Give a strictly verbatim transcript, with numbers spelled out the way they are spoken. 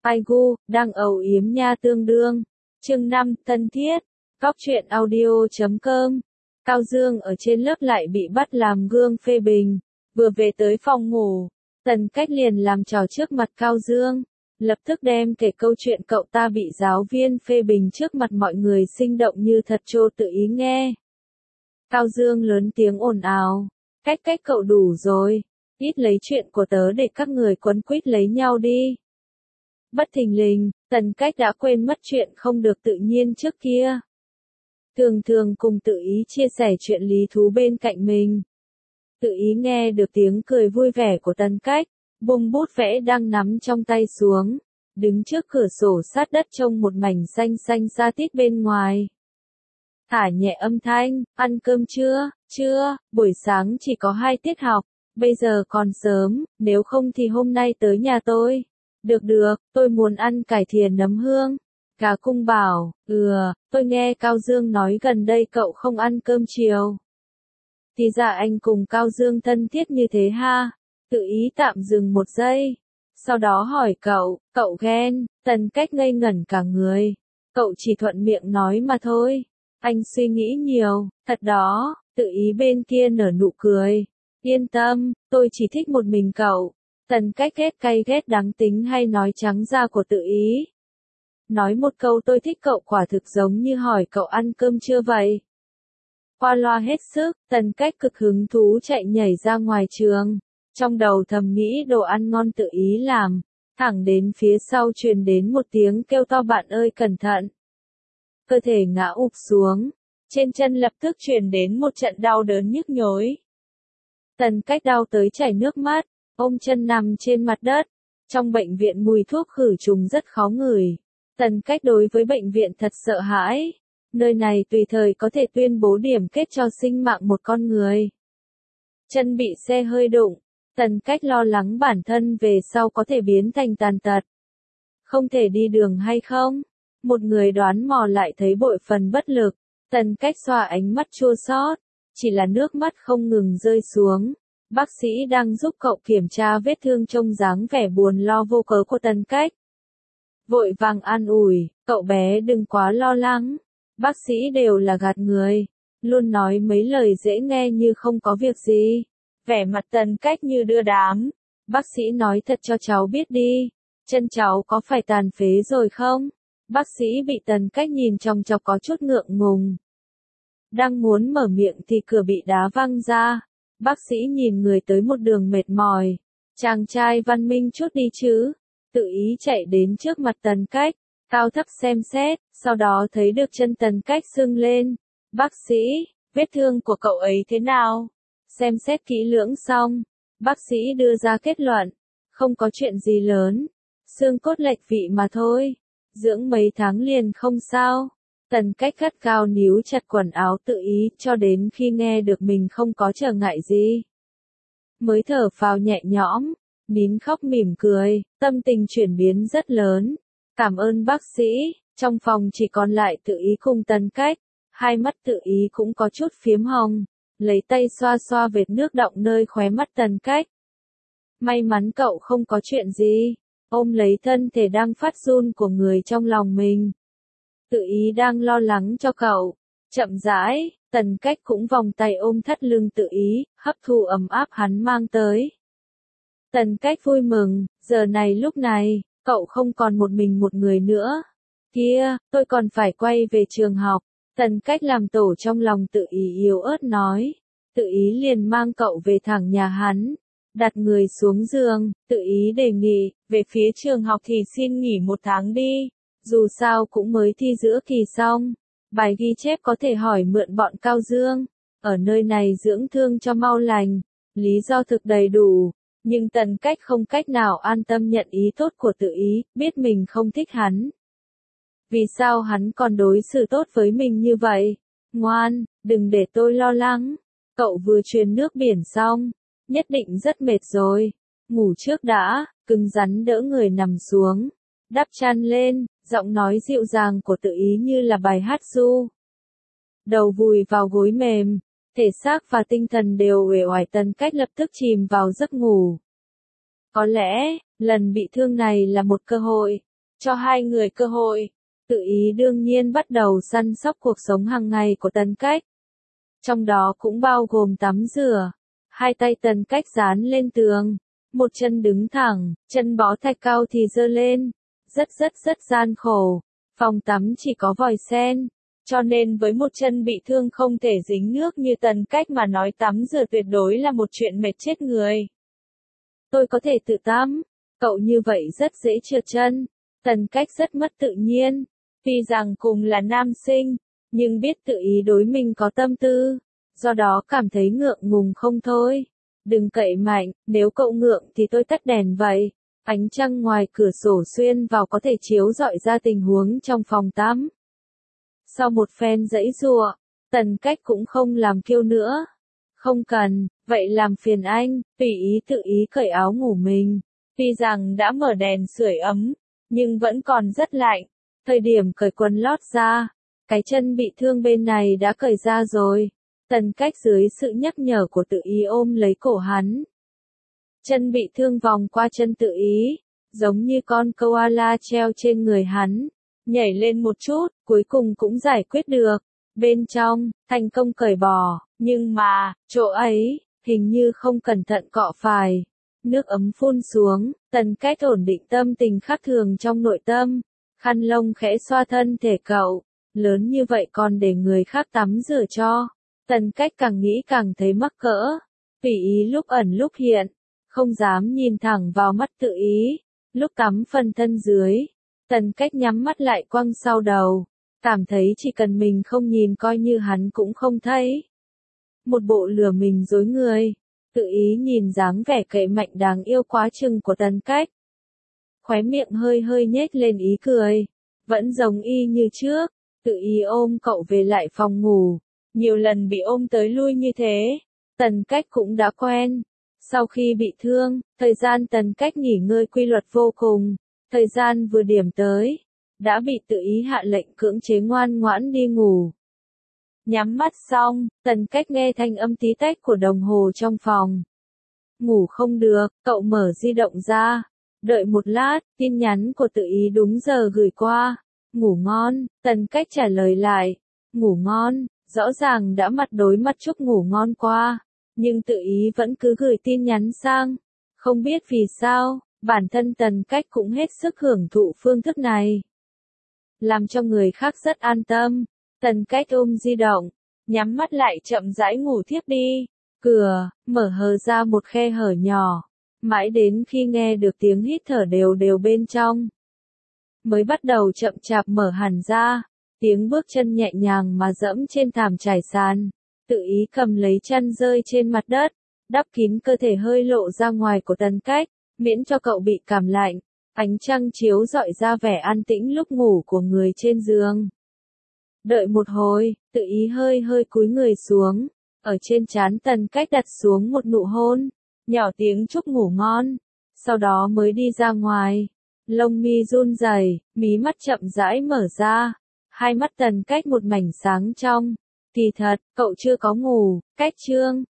Ai gu, đang ầu yếm nha tương đương. Chương năm, thân thiết. Góc truyện audio chấm com. Cao Dương ở trên lớp lại bị bắt làm gương phê bình. Vừa về tới phòng ngủ, Tần Cách liền làm trò trước mặt Cao Dương. Lập tức đem kể câu chuyện cậu ta bị giáo viên phê bình trước mặt mọi người sinh động như thật trô tự ý nghe. Cao Dương lớn tiếng ồn ào. Cách cách cậu đủ rồi. Ít lấy chuyện của tớ để các người quấn quýt lấy nhau đi. Bất thình lình, Tần Cách đã quên mất chuyện không được tự nhiên trước kia. Thường thường cùng tự ý chia sẻ chuyện lý thú bên cạnh mình. Tự ý nghe được tiếng cười vui vẻ của Tần Cách, buông bút vẽ đang nắm trong tay xuống, đứng trước cửa sổ sát đất trông một mảnh xanh xanh ra tít bên ngoài. Thả nhẹ âm thanh, ăn cơm chưa, chưa, buổi sáng chỉ có hai tiết học, bây giờ còn sớm, nếu không thì hôm nay tới nhà tôi. Được được, tôi muốn ăn cải thìa nấm hương. Gà cung bảo, ừ, tôi nghe Cao Dương nói gần đây cậu không ăn cơm chiều. Thì ra anh cùng Cao Dương thân thiết như thế ha. Tự ý tạm dừng một giây. Sau đó hỏi cậu, cậu ghen. Tần Cách ngây ngẩn cả người. Cậu chỉ thuận miệng nói mà thôi. Anh suy nghĩ nhiều, thật đó. Tự ý bên kia nở nụ cười. Yên tâm, tôi chỉ thích một mình cậu. Tần Cách ghét cay ghét đắng tính hay nói trắng ra của tự ý. Nói một câu tôi thích cậu quả thực giống như hỏi cậu ăn cơm chưa vậy. Qua loa hết sức, Tần Cách cực hứng thú chạy nhảy ra ngoài trường. Trong đầu thầm nghĩ đồ ăn ngon tự ý làm. Thẳng đến phía sau truyền đến một tiếng kêu to bạn ơi cẩn thận. Cơ thể ngã ụp xuống. Trên chân lập tức truyền đến một trận đau đớn nhức nhối. Tần Cách đau tới chảy nước mắt. Ôm chân nằm trên mặt đất. Trong bệnh viện mùi thuốc khử trùng rất khó ngửi. Tần Cách đối với bệnh viện thật sợ hãi. Nơi này tùy thời có thể tuyên bố điểm kết cho sinh mạng một con người. Chân bị xe hơi đụng. Tần Cách lo lắng bản thân về sau có thể biến thành tàn tật. Không thể đi đường hay không? Một người đoán mò lại thấy bội phần bất lực. Tần Cách xoa ánh mắt chua xót. Chỉ là nước mắt không ngừng rơi xuống. Bác sĩ đang giúp cậu kiểm tra vết thương trông dáng vẻ buồn lo vô cớ của Tần Cách. Vội vàng an ủi, cậu bé đừng quá lo lắng. Bác sĩ đều là gạt người. Luôn nói mấy lời dễ nghe như không có việc gì. Vẻ mặt Tần Cách như đưa đám. Bác sĩ nói thật cho cháu biết đi. Chân cháu có phải tàn phế rồi không? Bác sĩ bị Tần Cách nhìn chòng chọc có chút ngượng ngùng. Đang muốn mở miệng thì cửa bị đá văng ra. Bác sĩ nhìn người tới một đường mệt mỏi. Chàng trai văn minh chút đi chứ. Tự ý chạy đến trước mặt Tần Cách. Cao thấp xem xét. Sau đó thấy được chân Tần Cách sưng lên. Bác sĩ, vết thương của cậu ấy thế nào? Xem xét kỹ lưỡng xong. Bác sĩ đưa ra kết luận. Không có chuyện gì lớn. Xương cốt lệch vị mà thôi. Dưỡng mấy tháng liền không sao. Tần Cách gắt gao níu chặt quần áo tự ý cho đến khi nghe được mình không có trở ngại gì. Mới thở phào nhẹ nhõm, nín khóc mỉm cười, tâm tình chuyển biến rất lớn. Cảm ơn bác sĩ, trong phòng chỉ còn lại tự ý cùng Tần Cách. Hai mắt tự ý cũng có chút phiếm hồng, lấy tay xoa xoa vệt nước đọng nơi khóe mắt Tần Cách. May mắn cậu không có chuyện gì, ôm lấy thân thể đang phát run của người trong lòng mình. Tự ý đang lo lắng cho cậu. Chậm rãi, Tần Cách cũng vòng tay ôm thắt lưng tự ý, hấp thu ấm áp hắn mang tới. Tần Cách vui mừng, giờ này lúc này, cậu không còn một mình một người nữa. Kia, tôi còn phải quay về trường học. Tần Cách làm tổ trong lòng tự ý yếu ớt nói. Tự ý liền mang cậu về thẳng nhà hắn. Đặt người xuống giường, tự ý đề nghị, về phía trường học thì xin nghỉ một tháng đi. Dù sao cũng mới thi giữa kỳ xong. Bài ghi chép có thể hỏi mượn bọn Cao Dương. Ở nơi này dưỡng thương cho mau lành. Lý do thực đầy đủ. Nhưng Tần Cách không cách nào an tâm nhận ý tốt của tự ý, biết mình không thích hắn. Vì sao hắn còn đối xử tốt với mình như vậy? Ngoan, đừng để tôi lo lắng. Cậu vừa truyền nước biển xong. Nhất định rất mệt rồi. Ngủ trước đã, cứng rắn đỡ người nằm xuống. Đắp chăn lên, giọng nói dịu dàng của tự ý như là bài hát ru. Đầu vùi vào gối mềm, thể xác và tinh thần đều uể oải. Tần Cách lập tức chìm vào giấc ngủ. Có lẽ, lần bị thương này là một cơ hội. cho hai người cơ hội. Tự ý đương nhiên bắt đầu săn sóc cuộc sống hàng ngày của Tần Cách. Trong đó cũng bao gồm tắm rửa. Hai tay Tần Cách dán lên tường, một chân đứng thẳng, chân bó thạch cao thì giơ lên. Rất rất rất gian khổ. Phòng tắm chỉ có vòi sen, cho nên với một chân bị thương không thể dính nước như Tần Cách mà nói tắm rửa tuyệt đối là một chuyện mệt chết người. Tôi có thể tự tắm, cậu như vậy rất dễ trượt chân. Tần Cách rất mất tự nhiên, tuy rằng cùng là nam sinh, nhưng biết tự ý đối mình có tâm tư, do đó cảm thấy ngượng ngùng không thôi. Đừng cậy mạnh, nếu cậu ngượng thì tôi tắt đèn vậy. Ánh trăng ngoài cửa sổ xuyên vào có thể chiếu rọi ra tình huống trong phòng tắm. Sau một phen giãy giụa, Tần Cách cũng không làm kêu nữa. Không cần, vậy làm phiền anh, tùy ý tự ý cởi áo ngủ mình. Tuy rằng đã mở đèn sưởi ấm, nhưng vẫn còn rất lạnh. Thời điểm cởi quần lót ra, cái chân bị thương bên này đã cởi ra rồi. Tần Cách dưới sự nhắc nhở của tự ý ôm lấy cổ hắn. Chân bị thương vòng qua chân tự ý, giống như con koala treo trên người hắn, nhảy lên một chút, cuối cùng cũng giải quyết được. Bên trong, thành công cởi bỏ, nhưng mà, chỗ ấy, hình như không cẩn thận cọ phải. Nước ấm phun xuống, Tần Cách ổn định tâm tình khác thường trong nội tâm. Khăn lông khẽ xoa thân thể cậu, lớn như vậy còn để người khác tắm rửa cho. Tần Cách càng nghĩ càng thấy mắc cỡ, tùy ý lúc ẩn lúc hiện, không dám nhìn thẳng vào mắt tự ý. Lúc tắm phần thân dưới, Tần Cách nhắm mắt lại quăng sau đầu, cảm thấy chỉ cần mình không nhìn coi như hắn cũng không thấy. Một bộ lừa mình dối người, tự ý nhìn dáng vẻ cậy mạnh đáng yêu quá chừng của Tần Cách. Khóe miệng hơi hơi nhếch lên ý cười, vẫn giống y như trước, tự ý ôm cậu về lại phòng ngủ. Nhiều lần bị ôm tới lui như thế, Tần Cách cũng đã quen. Sau khi bị thương, thời gian Tần Cách nghỉ ngơi quy luật vô cùng. Thời gian vừa điểm tới, đã bị tự ý hạ lệnh cưỡng chế ngoan ngoãn đi ngủ. Nhắm mắt xong, Tần Cách nghe thanh âm tí tách của đồng hồ trong phòng. Ngủ không được, cậu mở di động ra. Đợi một lát, tin nhắn của tự ý đúng giờ gửi qua. Ngủ ngon, Tần Cách trả lời lại. Ngủ ngon, rõ ràng đã mặt đối mặt chúc ngủ ngon qua. Nhưng tự ý vẫn cứ gửi tin nhắn sang. Không biết vì sao, bản thân Tần Cách cũng hết sức hưởng thụ phương thức này. Làm cho người khác rất an tâm. Tần Cách ôm di động, nhắm mắt lại chậm rãi ngủ thiếp đi. Cửa, mở hờ ra một khe hở nhỏ. Mãi đến khi nghe được tiếng hít thở đều đều bên trong, mới bắt đầu chậm chạp mở hẳn ra. Tiếng bước chân nhẹ nhàng mà dẫm trên thảm trải sàn. Tự ý cầm lấy chăn rơi trên mặt đất, đắp kín cơ thể hơi lộ ra ngoài của Tần Cách, miễn cho cậu bị cảm lạnh. Ánh trăng chiếu rọi ra vẻ an tĩnh lúc ngủ của người trên giường. Đợi một hồi, tự ý hơi hơi cúi người xuống, ở trên trán Tần Cách đặt xuống một nụ hôn, nhỏ tiếng chúc ngủ ngon, sau đó mới đi ra ngoài. Lông mi run rẩy, mí mắt chậm rãi mở ra, hai mắt Tần Cách một mảnh sáng trong. Kỳ thật, cậu chưa có ngủ, cách chương.